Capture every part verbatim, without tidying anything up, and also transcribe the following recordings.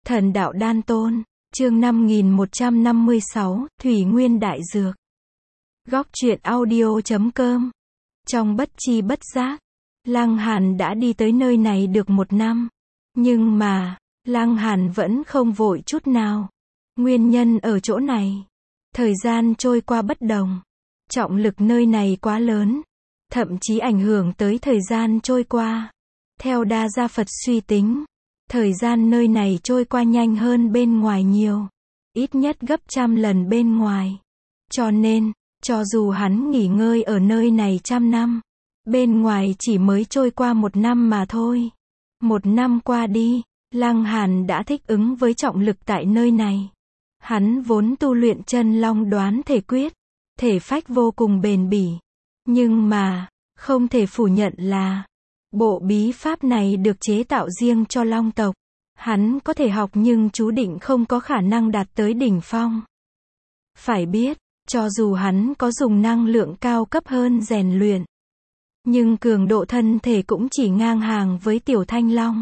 Thần đạo đan tôn, chương năm nghìn một trăm năm mươi sáu, Thủy Nguyên Đại Dược. Góc truyện audio chấm com. Trong bất chi bất giác, Lăng Hàn đã đi tới nơi này được một năm. Nhưng mà, Lăng Hàn vẫn không vội chút nào. Nguyên nhân ở chỗ này. Thời gian trôi qua bất đồng. Trọng lực nơi này quá lớn. Thậm chí ảnh hưởng tới thời gian trôi qua. Theo Đa Gia Phật suy tính, thời gian nơi này trôi qua nhanh hơn bên ngoài nhiều. Ít nhất gấp trăm lần bên ngoài. Cho nên, cho dù hắn nghỉ ngơi ở nơi này trăm năm, bên ngoài chỉ mới trôi qua một năm mà thôi. Một năm qua đi, Lăng Hàn đã thích ứng với trọng lực tại nơi này. Hắn vốn tu luyện chân long đoán thể quyết, thể phách vô cùng bền bỉ. Nhưng mà, không thể phủ nhận là, bộ bí pháp này được chế tạo riêng cho long tộc. Hắn có thể học nhưng chú định không có khả năng đạt tới đỉnh phong. Phải biết, cho dù hắn có dùng năng lượng cao cấp hơn rèn luyện, nhưng cường độ thân thể cũng chỉ ngang hàng với tiểu thanh long.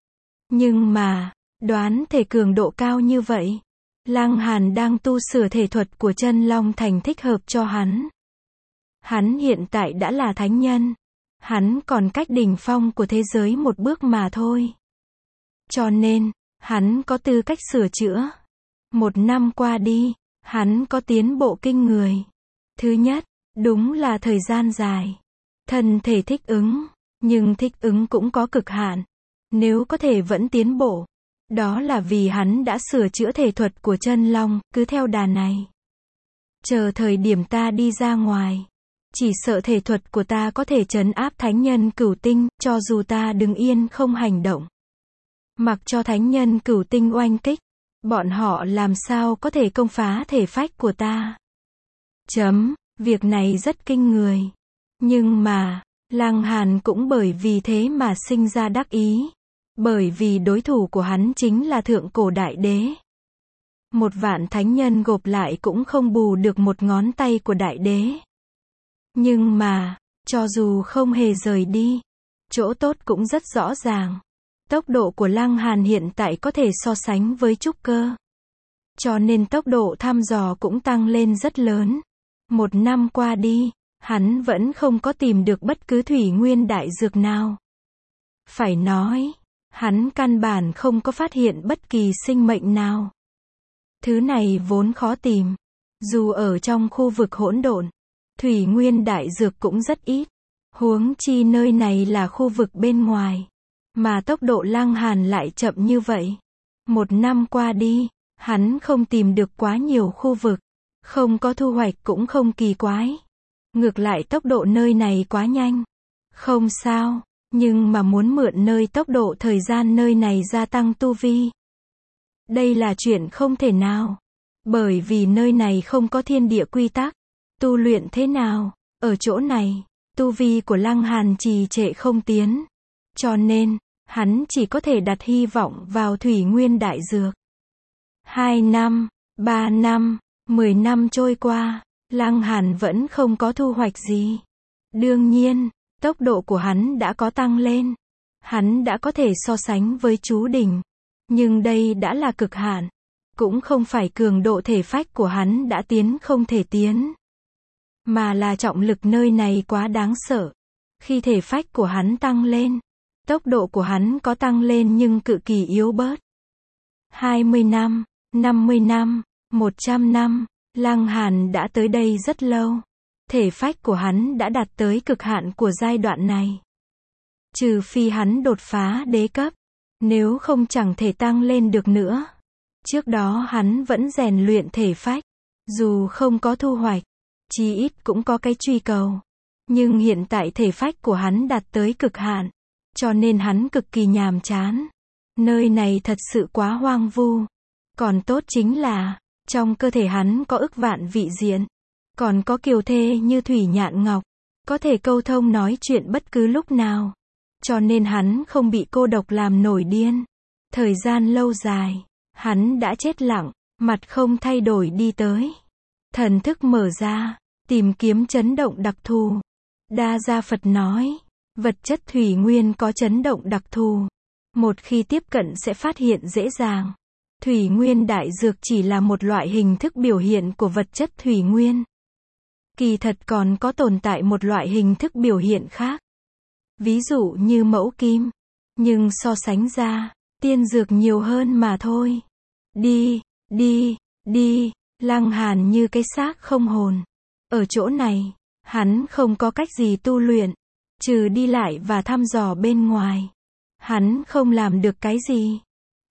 Nhưng mà, đoán thể cường độ cao như vậy, Lăng Hàn đang tu sửa thể thuật của chân long thành thích hợp cho hắn. Hắn hiện tại đã là thánh nhân. Hắn còn cách đỉnh phong của thế giới một bước mà thôi. Cho nên, hắn có tư cách sửa chữa. Một năm qua đi, hắn có tiến bộ kinh người. Thứ nhất, đúng là thời gian dài. Thân thể thích ứng, nhưng thích ứng cũng có cực hạn. Nếu có thể vẫn tiến bộ, đó là vì hắn đã sửa chữa thể thuật của chân long, cứ theo đà này. Chờ thời điểm ta đi ra ngoài, chỉ sợ thể thuật của ta có thể trấn áp thánh nhân cửu tinh, cho dù ta đứng yên không hành động. Mặc cho thánh nhân cửu tinh oanh kích, bọn họ làm sao có thể công phá thể phách của ta. Chấm, việc này rất kinh người. Nhưng mà, Lăng Hàn cũng bởi vì thế mà sinh ra đắc ý. Bởi vì đối thủ của hắn chính là thượng cổ đại đế. Một vạn thánh nhân gộp lại cũng không bù được một ngón tay của đại đế. Nhưng mà, cho dù không hề rời đi, chỗ tốt cũng rất rõ ràng. Tốc độ của Lăng Hàn hiện tại có thể so sánh với trúc cơ. Cho nên tốc độ thăm dò cũng tăng lên rất lớn. Một năm qua đi, hắn vẫn không có tìm được bất cứ thủy nguyên đại dược nào. Phải nói, hắn căn bản không có phát hiện bất kỳ sinh mệnh nào. Thứ này vốn khó tìm. Dù ở trong khu vực hỗn độn, thủy nguyên đại dược cũng rất ít. Huống chi nơi này là khu vực bên ngoài. Mà tốc độ Lăng Hàn lại chậm như vậy. Một năm qua đi, hắn không tìm được quá nhiều khu vực. Không có thu hoạch cũng không kỳ quái. Ngược lại tốc độ nơi này quá nhanh. Không sao, nhưng mà muốn mượn nơi tốc độ thời gian nơi này gia tăng tu vi. Đây là chuyện không thể nào. Bởi vì nơi này không có thiên địa quy tắc. Tu luyện thế nào? Ở chỗ này, tu vi của Lăng Hàn trì trệ không tiến. Cho nên, hắn chỉ có thể đặt hy vọng vào thủy nguyên đại dược. Hai năm, ba năm, mười năm trôi qua, Lăng Hàn vẫn không có thu hoạch gì. Đương nhiên, tốc độ của hắn đã có tăng lên. Hắn đã có thể so sánh với chú đỉnh. Nhưng đây đã là cực hạn. Cũng không phải cường độ thể phách của hắn đã tiến không thể tiến. Mà là trọng lực nơi này quá đáng sợ. Khi thể phách của hắn tăng lên, tốc độ của hắn có tăng lên nhưng cực kỳ yếu bớt. hai mươi năm, năm mươi năm, một trăm năm, Lăng Hàn đã tới đây rất lâu. Thể phách của hắn đã đạt tới cực hạn của giai đoạn này. Trừ phi hắn đột phá đế cấp, nếu không chẳng thể tăng lên được nữa. Trước đó hắn vẫn rèn luyện thể phách, dù không có thu hoạch, chí ít cũng có cái truy cầu. Nhưng hiện tại thể phách của hắn đạt tới cực hạn, cho nên hắn cực kỳ nhàm chán. Nơi này thật sự quá hoang vu. Còn tốt chính là, trong cơ thể hắn có ức vạn vị diện. Còn có kiều thê như Thủy Nhạn Ngọc, có thể câu thông nói chuyện bất cứ lúc nào. Cho nên hắn không bị cô độc làm nổi điên. Thời gian lâu dài, hắn đã chết lặng, mặt không thay đổi đi tới. Thần thức mở ra, tìm kiếm chấn động đặc thù. Đa Gia Phật nói, vật chất thủy nguyên có chấn động đặc thù. Một khi tiếp cận sẽ phát hiện dễ dàng. Thủy nguyên đại dược chỉ là một loại hình thức biểu hiện của vật chất thủy nguyên. Kỳ thật còn có tồn tại một loại hình thức biểu hiện khác. Ví dụ như mẫu kim. Nhưng so sánh ra, tiên dược nhiều hơn mà thôi. Đi, đi, đi, Lăng Hàn như cái xác không hồn. Ở chỗ này, hắn không có cách gì tu luyện, trừ đi lại và thăm dò bên ngoài. Hắn không làm được cái gì.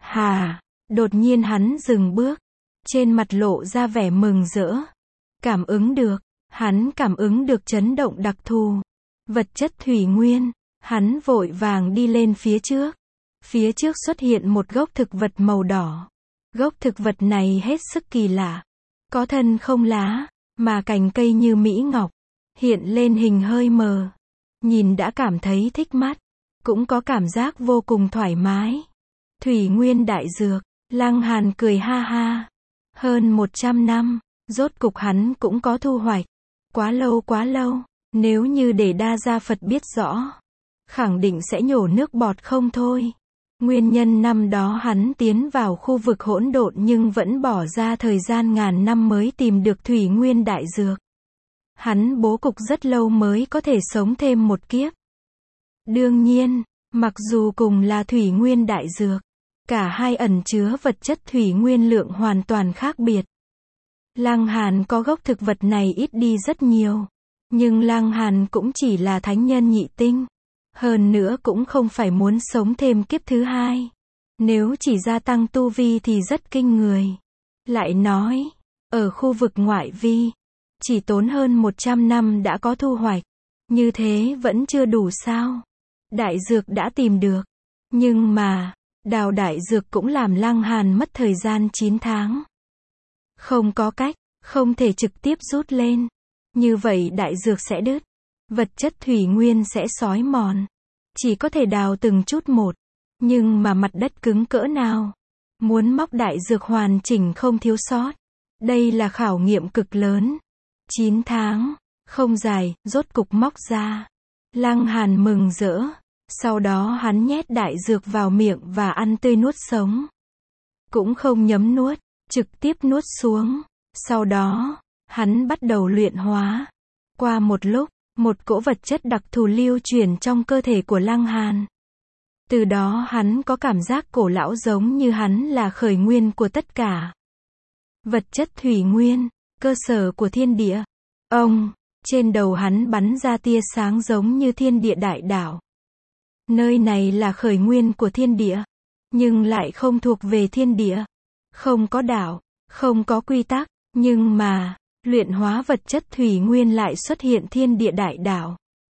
Hà, đột nhiên hắn dừng bước, trên mặt lộ ra vẻ mừng rỡ. Cảm ứng được, hắn cảm ứng được chấn động đặc thù. Vật chất thủy nguyên, hắn vội vàng đi lên phía trước. Phía trước xuất hiện một gốc thực vật màu đỏ. Gốc thực vật này hết sức kỳ lạ. Có thân không lá, mà cành cây như mỹ ngọc, hiện lên hình hơi mờ. Nhìn đã cảm thấy thích mắt, cũng có cảm giác vô cùng thoải mái. Thủy nguyên đại dược, Lăng Hàn cười ha ha. Hơn một trăm năm, rốt cục hắn cũng có thu hoạch. Quá lâu quá lâu, nếu như để Đa Gia Phật biết rõ, khẳng định sẽ nhổ nước bọt không thôi. Nguyên nhân năm đó hắn tiến vào khu vực hỗn độn nhưng vẫn bỏ ra thời gian ngàn năm mới tìm được thủy nguyên đại dược. Hắn bố cục rất lâu mới có thể sống thêm một kiếp. Đương nhiên, mặc dù cùng là thủy nguyên đại dược, cả hai ẩn chứa vật chất thủy nguyên lượng hoàn toàn khác biệt. Lăng Hàn có gốc thực vật này ít đi rất nhiều. Nhưng Lăng Hàn cũng chỉ là thánh nhân nhị tinh. Hơn nữa cũng không phải muốn sống thêm kiếp thứ hai. Nếu chỉ gia tăng tu vi thì rất kinh người. Lại nói, ở khu vực ngoại vi, chỉ tốn hơn một trăm năm đã có thu hoạch. Như thế vẫn chưa đủ sao? Đại dược đã tìm được. Nhưng mà, đào đại dược cũng làm Lăng Hàn mất thời gian chín tháng. Không có cách, không thể trực tiếp rút lên. Như vậy đại dược sẽ đứt. Vật chất thủy nguyên sẽ xói mòn. Chỉ có thể đào từng chút một. Nhưng mà mặt đất cứng cỡ nào? Muốn móc đại dược hoàn chỉnh không thiếu sót. Đây là khảo nghiệm cực lớn. chín tháng, không dài, rốt cục móc ra. Lăng Hàn mừng rỡ. Sau đó hắn nhét đại dược vào miệng và ăn tươi nuốt sống. Cũng không nhấm nuốt, trực tiếp nuốt xuống. Sau đó, hắn bắt đầu luyện hóa. Qua một lúc, một cỗ vật chất đặc thù lưu chuyển trong cơ thể của Lăng Hàn. Từ đó hắn có cảm giác cổ lão giống như hắn là khởi nguyên của tất cả. Vật chất thủy nguyên, cơ sở của thiên địa. Ông, trên đầu hắn bắn ra tia sáng giống như thiên địa đại đảo. Nơi này là khởi nguyên của thiên địa, nhưng lại không thuộc về thiên địa. Không có đảo, không có quy tắc, nhưng mà, luyện hóa vật chất thủy nguyên lại xuất hiện thiên địa đại đảo.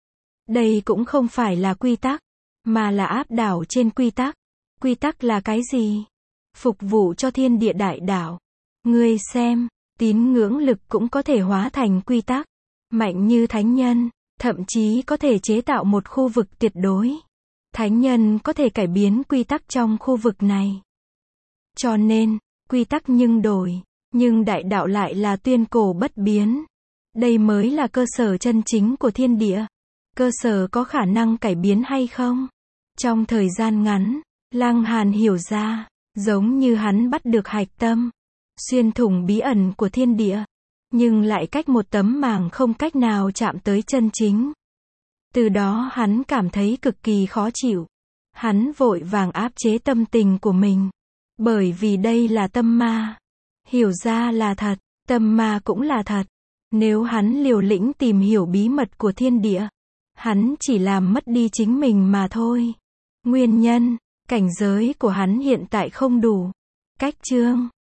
Đây cũng không phải là quy tắc, mà là áp đảo trên quy tắc. Quy tắc là cái gì? Phục vụ cho thiên địa đại đảo. Ngươi xem, tín ngưỡng lực cũng có thể hóa thành quy tắc. Mạnh như thánh nhân, thậm chí có thể chế tạo một khu vực tuyệt đối. Thánh nhân có thể cải biến quy tắc trong khu vực này. Cho nên, quy tắc nhưng đổi, nhưng đại đạo lại là tuyên cổ bất biến. Đây mới là cơ sở chân chính của thiên địa. Cơ sở có khả năng cải biến hay không? Trong thời gian ngắn, Lăng Hàn hiểu ra, giống như hắn bắt được hạch tâm, xuyên thủng bí ẩn của thiên địa, nhưng lại cách một tấm màng không cách nào chạm tới chân chính. Từ đó hắn cảm thấy cực kỳ khó chịu. Hắn vội vàng áp chế tâm tình của mình. Bởi vì đây là tâm ma. Hiểu ra là thật, tâm ma cũng là thật. Nếu hắn liều lĩnh tìm hiểu bí mật của thiên địa, hắn chỉ làm mất đi chính mình mà thôi. Nguyên nhân, cảnh giới của hắn hiện tại không đủ. Cách chương